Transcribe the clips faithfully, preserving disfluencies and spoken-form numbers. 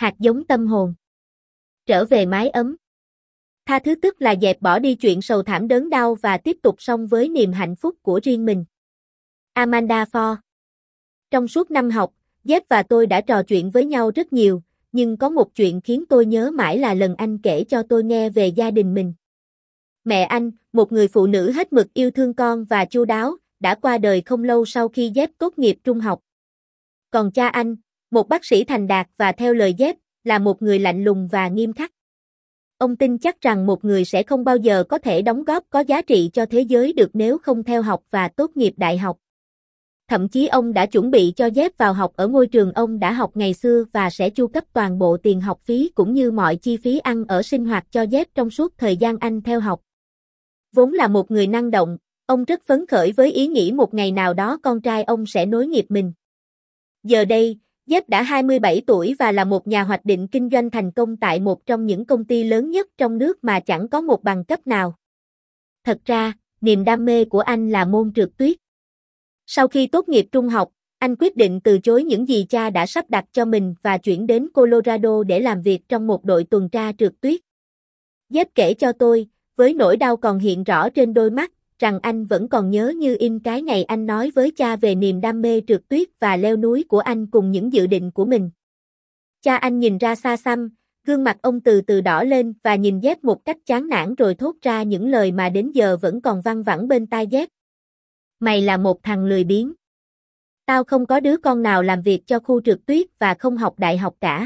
hạt giống tâm hồn. Trở về mái ấm. Tha thứ tức là dẹp bỏ đi chuyện sầu thảm đớn đau và tiếp tục sống với niềm hạnh phúc của riêng mình. Amanda Ford. Trong suốt năm học, Jeff và tôi đã trò chuyện với nhau rất nhiều, nhưng có một chuyện khiến tôi nhớ mãi là lần anh kể cho tôi nghe về gia đình mình. Mẹ anh, một người phụ nữ hết mực yêu thương con và chu đáo, đã qua đời không lâu sau khi Jeff tốt nghiệp trung học. Còn cha anh, một bác sĩ thành đạt và theo lời Jeff, là một người lạnh lùng và nghiêm khắc. Ông tin chắc rằng một người sẽ không bao giờ có thể đóng góp có giá trị cho thế giới được nếu không theo học và tốt nghiệp đại học. Thậm chí ông đã chuẩn bị cho Jeff vào học ở ngôi trường ông đã học ngày xưa và sẽ chu cấp toàn bộ tiền học phí cũng như mọi chi phí ăn ở sinh hoạt cho Jeff trong suốt thời gian anh theo học. Vốn là một người năng động, ông rất phấn khởi với ý nghĩ một ngày nào đó con trai ông sẽ nối nghiệp mình. Giờ đây, Jeff đã hai mươi bảy tuổi và là một nhà hoạch định kinh doanh thành công tại một trong những công ty lớn nhất trong nước mà chẳng có một bằng cấp nào. Thật ra, niềm đam mê của anh là môn trượt tuyết. Sau khi tốt nghiệp trung học, anh quyết định từ chối những gì cha đã sắp đặt cho mình và chuyển đến Colorado để làm việc trong một đội tuần tra trượt tuyết. Jeff kể cho tôi, với nỗi đau còn hiện rõ trên đôi mắt, rằng anh vẫn còn nhớ như in cái ngày anh nói với cha về niềm đam mê trượt tuyết và leo núi của anh cùng những dự định của mình. Cha anh nhìn ra xa xăm, gương mặt ông từ từ đỏ lên và nhìn Jeff một cách chán nản rồi thốt ra những lời mà đến giờ vẫn còn văng vẳng bên tai Jeff. Mày là một thằng lười biếng. Tao không có đứa con nào làm việc cho khu trượt tuyết và không học đại học cả.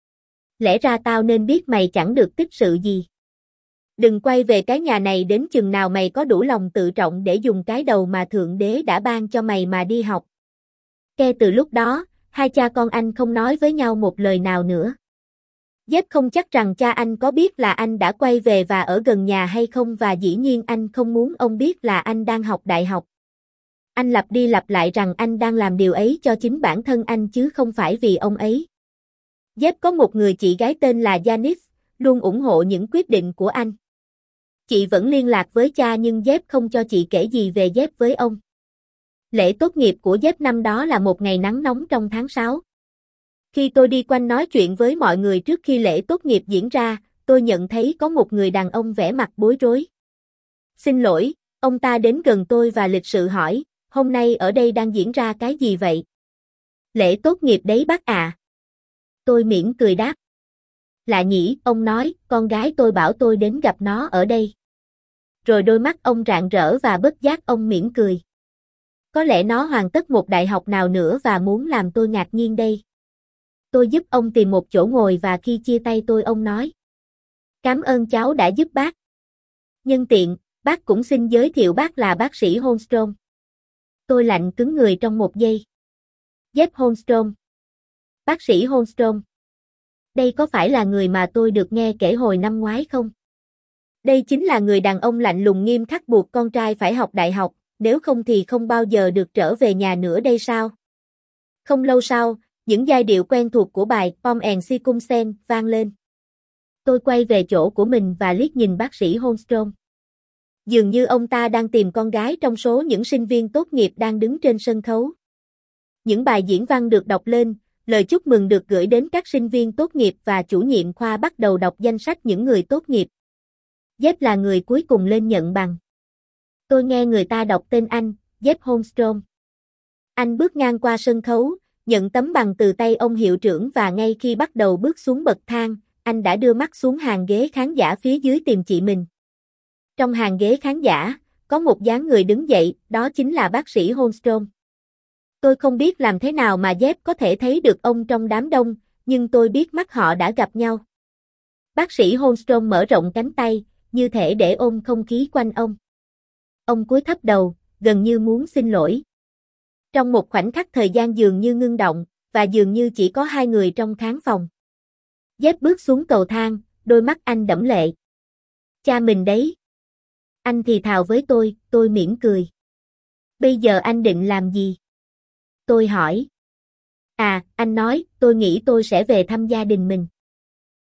Lẽ ra tao nên biết mày chẳng được tích sự gì. Đừng quay về cái nhà này đến chừng nào mày có đủ lòng tự trọng để dùng cái đầu mà Thượng Đế đã ban cho mày mà đi học. Kể từ lúc đó, hai cha con anh không nói với nhau một lời nào nữa. Jeff không chắc rằng cha anh có biết là anh đã quay về và ở gần nhà hay không và dĩ nhiên anh không muốn ông biết là anh đang học đại học. Anh lặp đi lặp lại rằng anh đang làm điều ấy cho chính bản thân anh chứ không phải vì ông ấy. Jeff có một người chị gái tên là Janice, luôn ủng hộ những quyết định của anh. Chị vẫn liên lạc với cha nhưng Jeff không cho chị kể gì về Jeff với ông. Lễ tốt nghiệp của Jeff năm đó là một ngày nắng nóng trong tháng sáu. Khi tôi đi quanh nói chuyện với mọi người trước khi lễ tốt nghiệp diễn ra, tôi nhận thấy có một người đàn ông vẻ mặt bối rối. Xin lỗi, ông ta đến gần tôi và lịch sự hỏi, hôm nay ở đây đang diễn ra cái gì vậy? Lễ tốt nghiệp đấy bác à. Tôi mỉm cười đáp. Lạ nhỉ, ông nói, con gái tôi bảo tôi đến gặp nó ở đây. Rồi đôi mắt ông rạng rỡ và bất giác ông mỉm cười. Có lẽ nó hoàn tất một đại học nào nữa và muốn làm tôi ngạc nhiên đây. Tôi giúp ông tìm một chỗ ngồi và khi chia tay tôi ông nói. Cảm ơn cháu đã giúp bác. Nhân tiện, bác cũng xin giới thiệu bác là bác sĩ Holmstrom. Tôi lạnh cứng người trong một giây. Jeff Holmstrom. Bác sĩ Holmstrom. Đây có phải là người mà tôi được nghe kể hồi năm ngoái không? Đây chính là người đàn ông lạnh lùng nghiêm khắc buộc con trai phải học đại học, nếu không thì không bao giờ được trở về nhà nữa đây sao? Không lâu sau, những giai điệu quen thuộc của bài Pomp and Circumstance vang lên. Tôi quay về chỗ của mình và liếc nhìn bác sĩ Holmstrom. Dường như ông ta đang tìm con gái trong số những sinh viên tốt nghiệp đang đứng trên sân khấu. Những bài diễn văn được đọc lên, lời chúc mừng được gửi đến các sinh viên tốt nghiệp và chủ nhiệm khoa bắt đầu đọc danh sách những người tốt nghiệp. Jeff là người cuối cùng lên nhận bằng. Tôi nghe người ta đọc tên anh, Jeff Holmstrom. Anh bước ngang qua sân khấu, nhận tấm bằng từ tay ông hiệu trưởng và ngay khi bắt đầu bước xuống bậc thang, anh đã đưa mắt xuống hàng ghế khán giả phía dưới tìm chị mình. Trong hàng ghế khán giả, có một dáng người đứng dậy, đó chính là bác sĩ Holmstrom. Tôi không biết làm thế nào mà Jeff có thể thấy được ông trong đám đông, nhưng tôi biết mắt họ đã gặp nhau. Bác sĩ Holmstrom mở rộng cánh tay, như thể để ôm không khí quanh ông. Ông cúi thấp đầu, gần như muốn xin lỗi. Trong một khoảnh khắc thời gian dường như ngưng động, và dường như chỉ có hai người trong khán phòng. Jeff bước xuống cầu thang, đôi mắt anh đẫm lệ. Cha mình đấy. Anh thì thào với tôi, tôi mỉm cười. Bây giờ anh định làm gì? Tôi hỏi. À, anh nói, tôi nghĩ tôi sẽ về thăm gia đình mình.